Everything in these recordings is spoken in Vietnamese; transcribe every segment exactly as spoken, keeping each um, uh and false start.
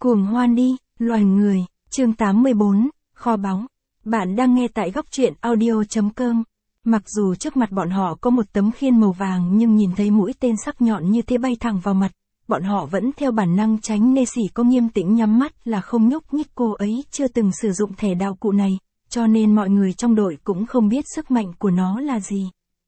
Cuồng hoan đi, loài người, chương tám mươi bốn, kho báu. Bạn đang nghe tại góc truyện audio chấm com. Mặc dù trước mặt bọn họ có một tấm khiên màu vàng nhưng nhìn thấy mũi tên sắc nhọn như thế bay thẳng vào mặt, bọn họ vẫn theo bản năng tránh. Nê Sỉ có nghiêm tĩnh nhắm mắt là không nhúc nhích. Cô ấy chưa từng sử dụng thẻ đạo cụ này, cho nên mọi người trong đội cũng không biết sức mạnh của nó là gì.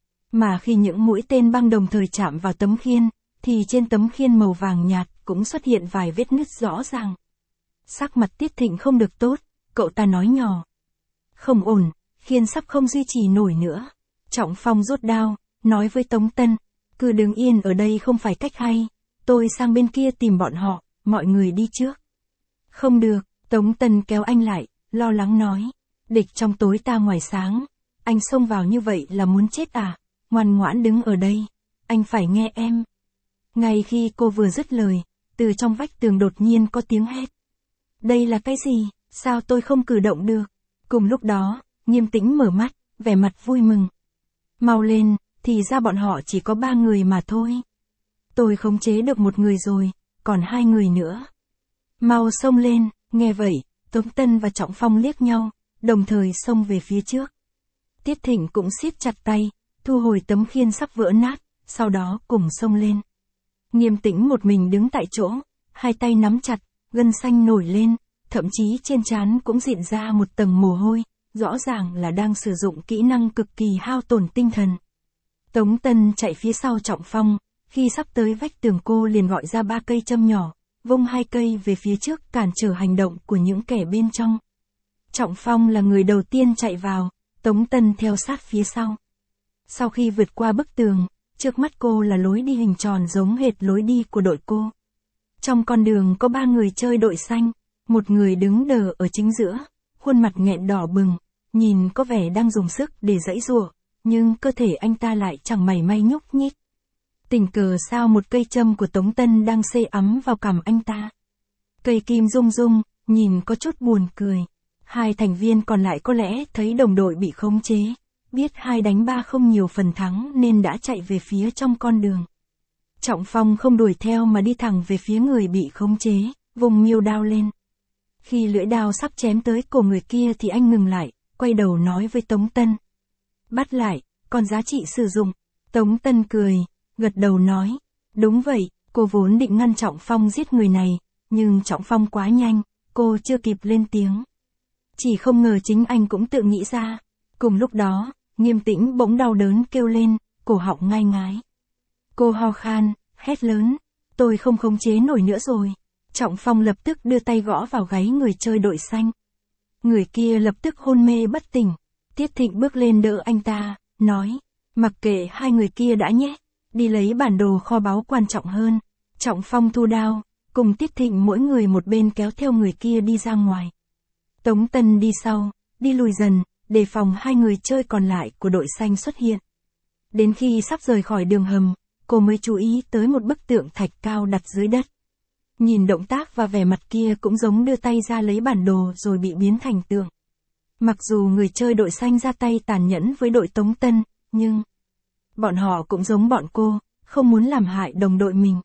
Mà khi những mũi tên băng đồng thời chạm vào tấm khiên, thì trên tấm khiên màu vàng nhạt cũng xuất hiện vài vết nứt rõ ràng. Sắc mặt Tiết Thịnh không được tốt, cậu ta nói nhỏ. Không ổn, khiên sắp không duy trì nổi nữa. Trọng Phong rút đao, nói với Tống Tân, cứ đứng yên ở đây không phải cách hay, tôi sang bên kia tìm bọn họ, mọi người đi trước. Không được, Tống Tân kéo anh lại, lo lắng nói, địch trong tối ta ngoài sáng, anh xông vào như vậy là muốn chết à, ngoan ngoãn đứng ở đây, anh phải nghe em. Ngay khi cô vừa dứt lời, từ trong vách tường đột nhiên có tiếng hét. Đây là cái gì, sao tôi không cử động được? Cùng lúc đó, Nghiêm Tĩnh mở mắt, vẻ mặt vui mừng. Mau lên, thì ra bọn họ chỉ có ba người mà thôi. Tôi khống chế được một người rồi, còn hai người nữa. Mau xông lên, nghe vậy, Tống Tân và Trọng Phong liếc nhau, đồng thời xông về phía trước. Tiết Thịnh cũng siết chặt tay, thu hồi tấm khiên sắp vỡ nát, sau đó cùng xông lên. Nghiêm Tĩnh một mình đứng tại chỗ, hai tay nắm chặt, gân xanh nổi lên, thậm chí trên trán cũng rịn ra một tầng mồ hôi, rõ ràng là đang sử dụng kỹ năng cực kỳ hao tổn tinh thần. Tống Tân chạy phía sau Trọng Phong, khi sắp tới vách tường cô liền gọi ra ba cây châm nhỏ, vung hai cây về phía trước cản trở hành động của những kẻ bên trong. Trọng Phong là người đầu tiên chạy vào, Tống Tân theo sát phía sau. Sau khi vượt qua bức tường, trước mắt cô là lối đi hình tròn giống hệt lối đi của đội cô. Trong con đường có ba người chơi đội xanh, một người đứng đờ ở chính giữa, khuôn mặt nghẹn đỏ bừng, nhìn có vẻ đang dùng sức để giãy giụa, nhưng cơ thể anh ta lại chẳng mảy may nhúc nhích. Tình cờ sao một cây châm của Tống Tân đang xê ấm vào cằm anh ta. Cây kim rung rung, nhìn có chút buồn cười. Hai thành viên còn lại có lẽ thấy đồng đội bị khống chế, biết hai đánh ba không nhiều phần thắng nên đã chạy về phía trong con đường. Trọng Phong không đuổi theo mà đi thẳng về phía người bị khống chế, vùng miêu đao lên. Khi lưỡi đao sắp chém tới cổ người kia thì anh ngừng lại, quay đầu nói với Tống Tân. Bắt lại, còn giá trị sử dụng. Tống Tân cười, gật đầu nói. Đúng vậy, cô vốn định ngăn Trọng Phong giết người này, nhưng Trọng Phong quá nhanh, cô chưa kịp lên tiếng. Chỉ không ngờ chính anh cũng tự nghĩ ra. Cùng lúc đó, Nghiêm Tĩnh bỗng đau đớn kêu lên, cổ họng ngai ngái. Cô ho khan, hét lớn, tôi không khống chế nổi nữa rồi. Trọng Phong lập tức đưa tay gõ vào gáy người chơi đội xanh. Người kia lập tức hôn mê bất tỉnh. Tiết Thịnh bước lên đỡ anh ta, nói, mặc kệ hai người kia đã nhé, đi lấy bản đồ kho báu quan trọng hơn. Trọng Phong thu đao, cùng Tiết Thịnh mỗi người một bên kéo theo người kia đi ra ngoài. Tống Tân đi sau, đi lùi dần, đề phòng hai người chơi còn lại của đội xanh xuất hiện. Đến khi sắp rời khỏi đường hầm, cô mới chú ý tới một bức tượng thạch cao đặt dưới đất. Nhìn động tác và vẻ mặt kia cũng giống đưa tay ra lấy bản đồ rồi bị biến thành tượng. Mặc dù người chơi đội xanh ra tay tàn nhẫn với đội Tống Tân, nhưng bọn họ cũng giống bọn cô, không muốn làm hại đồng đội mình.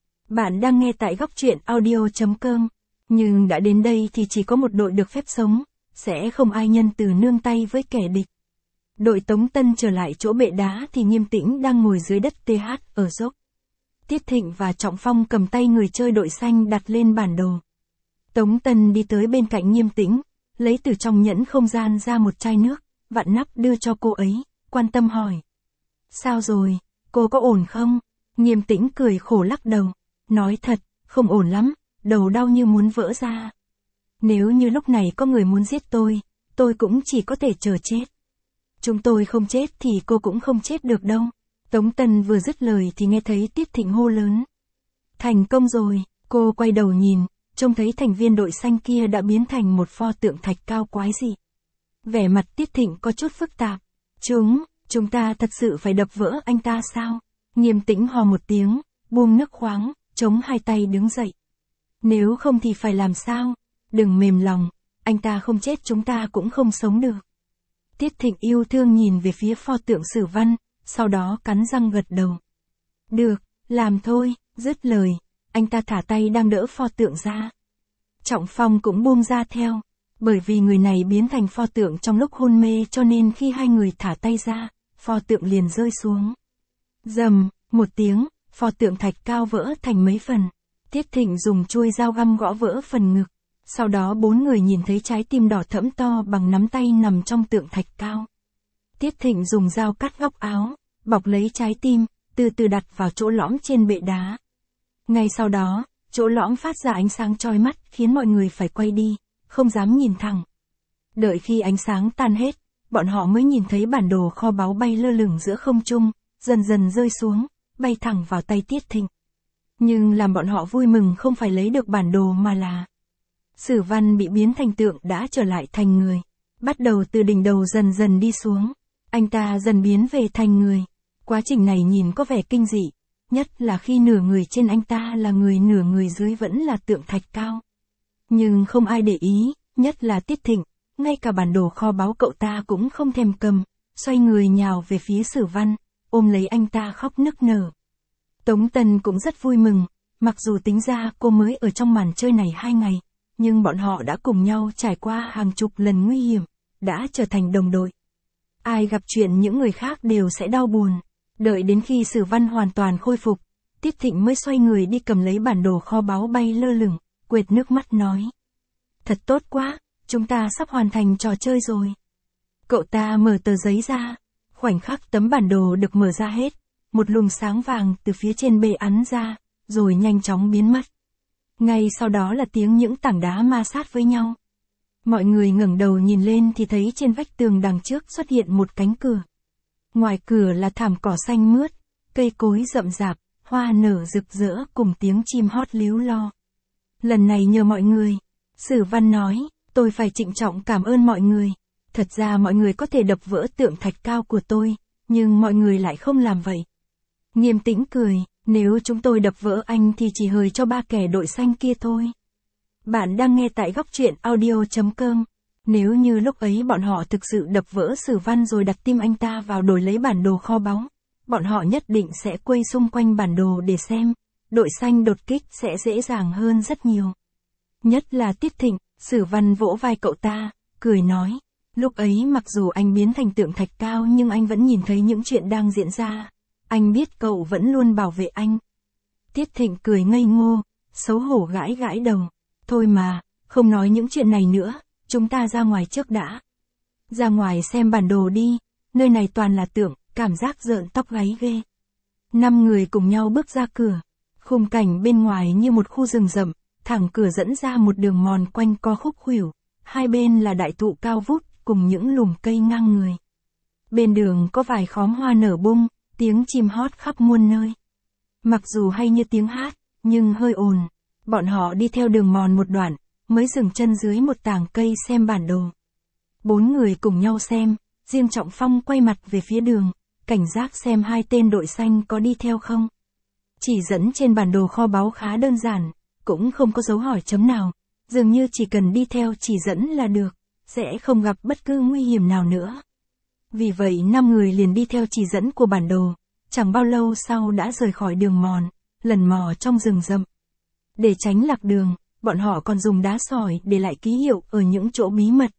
Bạn đang nghe tại góc truyện audio chấm com, nhưng đã đến đây thì chỉ có một đội được phép sống, sẽ không ai nhân từ nương tay với kẻ địch. Đội Tống Tân trở lại chỗ bệ đá thì Nghiêm Tĩnh đang ngồi dưới đất tê hát ở dốc. Tiết Thịnh và Trọng Phong cầm tay người chơi đội xanh đặt lên bản đồ. Tống Tân đi tới bên cạnh Nghiêm Tĩnh, lấy từ trong nhẫn không gian ra một chai nước, vặn nắp đưa cho cô ấy, quan tâm hỏi. Sao rồi, cô có ổn không? Nghiêm Tĩnh cười khổ lắc đầu, nói thật, không ổn lắm, đầu đau như muốn vỡ ra. Nếu như lúc này có người muốn giết tôi, tôi cũng chỉ có thể chờ chết. Chúng tôi không chết thì cô cũng không chết được đâu. Tống Tân vừa dứt lời thì nghe thấy Tiết Thịnh hô lớn. Thành công rồi, cô quay đầu nhìn, trông thấy thành viên đội xanh kia đã biến thành một pho tượng thạch cao quái dị. Vẻ mặt Tiết Thịnh có chút phức tạp. Chúng, chúng ta thật sự phải đập vỡ anh ta sao? Nghiêm Tĩnh hò một tiếng, buông nước khoáng, chống hai tay đứng dậy. Nếu không thì phải làm sao? Đừng mềm lòng, anh ta không chết chúng ta cũng không sống được. Tiết Thịnh yêu thương nhìn về phía pho tượng Sử Văn, sau đó cắn răng gật đầu. Được, làm thôi, dứt lời, anh ta thả tay đang đỡ pho tượng ra. Trọng Phong cũng buông ra theo. Bởi vì người này biến thành pho tượng trong lúc hôn mê cho nên khi hai người thả tay ra, pho tượng liền rơi xuống. Rầm, một tiếng, pho tượng thạch cao vỡ thành mấy phần. Tiết Thịnh dùng chuôi dao găm gõ vỡ phần ngực. Sau đó bốn người nhìn thấy trái tim đỏ thẫm to bằng nắm tay nằm trong tượng thạch cao. Tiết Thịnh dùng dao cắt góc áo, bọc lấy trái tim, từ từ đặt vào chỗ lõm trên bệ đá. Ngay sau đó, chỗ lõm phát ra ánh sáng chói mắt khiến mọi người phải quay đi, không dám nhìn thẳng. Đợi khi ánh sáng tan hết, bọn họ mới nhìn thấy bản đồ kho báu bay lơ lửng giữa không trung, dần dần rơi xuống, bay thẳng vào tay Tiết Thịnh. Nhưng làm bọn họ vui mừng không phải lấy được bản đồ mà là Sử Văn bị biến thành tượng đã trở lại thành người. Bắt đầu từ đỉnh đầu dần dần đi xuống. Anh ta dần biến về thành người. Quá trình này nhìn có vẻ kinh dị. Nhất là khi nửa người trên anh ta là người, nửa người dưới vẫn là tượng thạch cao. Nhưng không ai để ý, nhất là Tiết Thịnh. Ngay cả bản đồ kho báu cậu ta cũng không thèm cầm. Xoay người nhào về phía Sử Văn, ôm lấy anh ta khóc nức nở. Tống Tần cũng rất vui mừng. Mặc dù tính ra cô mới ở trong màn chơi này hai ngày. Nhưng bọn họ đã cùng nhau trải qua hàng chục lần nguy hiểm, đã trở thành đồng đội. Ai gặp chuyện những người khác đều sẽ đau buồn. Đợi đến khi Sử Văn hoàn toàn khôi phục, Tiết Thịnh mới xoay người đi cầm lấy bản đồ kho báu bay lơ lửng, quệt nước mắt nói. Thật tốt quá, chúng ta sắp hoàn thành trò chơi rồi. Cậu ta mở tờ giấy ra, khoảnh khắc tấm bản đồ được mở ra hết, một luồng sáng vàng từ phía trên bề ắn ra, rồi nhanh chóng biến mất. Ngay sau đó là tiếng những tảng đá ma sát với nhau. Mọi người ngẩng đầu nhìn lên thì thấy trên vách tường đằng trước xuất hiện một cánh cửa. Ngoài cửa là thảm cỏ xanh mướt, cây cối rậm rạp, hoa nở rực rỡ cùng tiếng chim hót líu lo. Lần này nhờ mọi người, Sử Văn nói, tôi phải trịnh trọng cảm ơn mọi người. Thật ra mọi người có thể đập vỡ tượng thạch cao của tôi, nhưng mọi người lại không làm vậy. Nghiêm Tĩnh cười. Nếu chúng tôi đập vỡ anh thì chỉ hời cho ba kẻ đội xanh kia thôi. Bạn đang nghe tại góc truyện audio chấm com. Nếu như lúc ấy bọn họ thực sự đập vỡ Sử Văn rồi đặt tim anh ta vào đổi lấy bản đồ kho báu, bọn họ nhất định sẽ quay xung quanh bản đồ để xem, đội xanh đột kích sẽ dễ dàng hơn rất nhiều. Nhất là Tiết Thịnh, Sử Văn vỗ vai cậu ta, cười nói, lúc ấy mặc dù anh biến thành tượng thạch cao nhưng anh vẫn nhìn thấy những chuyện đang diễn ra. Anh biết cậu vẫn luôn bảo vệ anh. Tiết Thịnh cười ngây ngô, xấu hổ gãi gãi đầu. Thôi mà, không nói những chuyện này nữa, chúng ta ra ngoài trước đã. Ra ngoài xem bản đồ đi, nơi này toàn là tượng, cảm giác rợn tóc gáy ghê. Năm người cùng nhau bước ra cửa. Khung cảnh bên ngoài như một khu rừng rậm, thẳng cửa dẫn ra một đường mòn quanh co khúc khuỷu. Hai bên là đại thụ cao vút cùng những lùm cây ngang người. Bên đường có vài khóm hoa nở bung. Tiếng chim hót khắp muôn nơi. Mặc dù hay như tiếng hát, nhưng hơi ồn. Bọn họ đi theo đường mòn một đoạn, mới dừng chân dưới một tảng cây xem bản đồ. Bốn người cùng nhau xem, riêng Trọng Phong quay mặt về phía đường, cảnh giác xem hai tên đội xanh có đi theo không. Chỉ dẫn trên bản đồ kho báu khá đơn giản, cũng không có dấu hỏi chấm nào, dường như chỉ cần đi theo chỉ dẫn là được, sẽ không gặp bất cứ nguy hiểm nào nữa. Vì vậy năm người liền đi theo chỉ dẫn của bản đồ, chẳng bao lâu sau đã rời khỏi đường mòn, lần mò trong rừng rậm. Để tránh lạc đường, bọn họ còn dùng đá sỏi để lại ký hiệu ở những chỗ bí mật.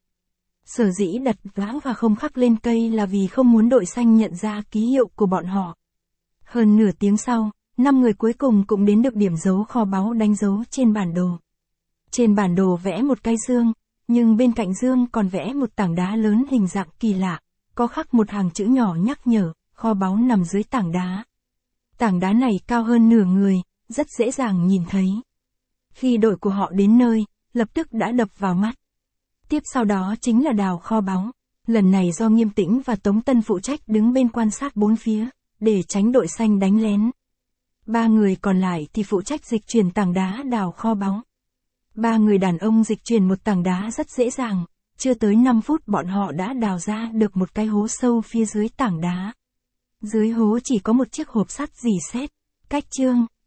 Sở dĩ đặt đá và không khắc lên cây là vì không muốn đội xanh nhận ra ký hiệu của bọn họ. Hơn nửa tiếng sau, năm người cuối cùng cũng đến được điểm dấu kho báu đánh dấu trên bản đồ. Trên bản đồ vẽ một cái dương, nhưng bên cạnh dương còn vẽ một tảng đá lớn hình dạng kỳ lạ. Có khắc một hàng chữ nhỏ nhắc nhở, kho báu nằm dưới tảng đá. Tảng đá này cao hơn nửa người, rất dễ dàng nhìn thấy. Khi đội của họ đến nơi, lập tức đã đập vào mắt. Tiếp sau đó chính là đào kho báu. Lần này do Nghiêm Tĩnh và Tống Tân phụ trách đứng bên quan sát bốn phía, để tránh đội xanh đánh lén. Ba người còn lại thì phụ trách dịch chuyển tảng đá đào kho báu. Ba người đàn ông dịch chuyển một tảng đá rất dễ dàng. Chưa tới năm phút bọn họ đã đào ra được một cái hố sâu phía dưới tảng đá. Dưới hố chỉ có một chiếc hộp sắt rỉ sét, cách chương.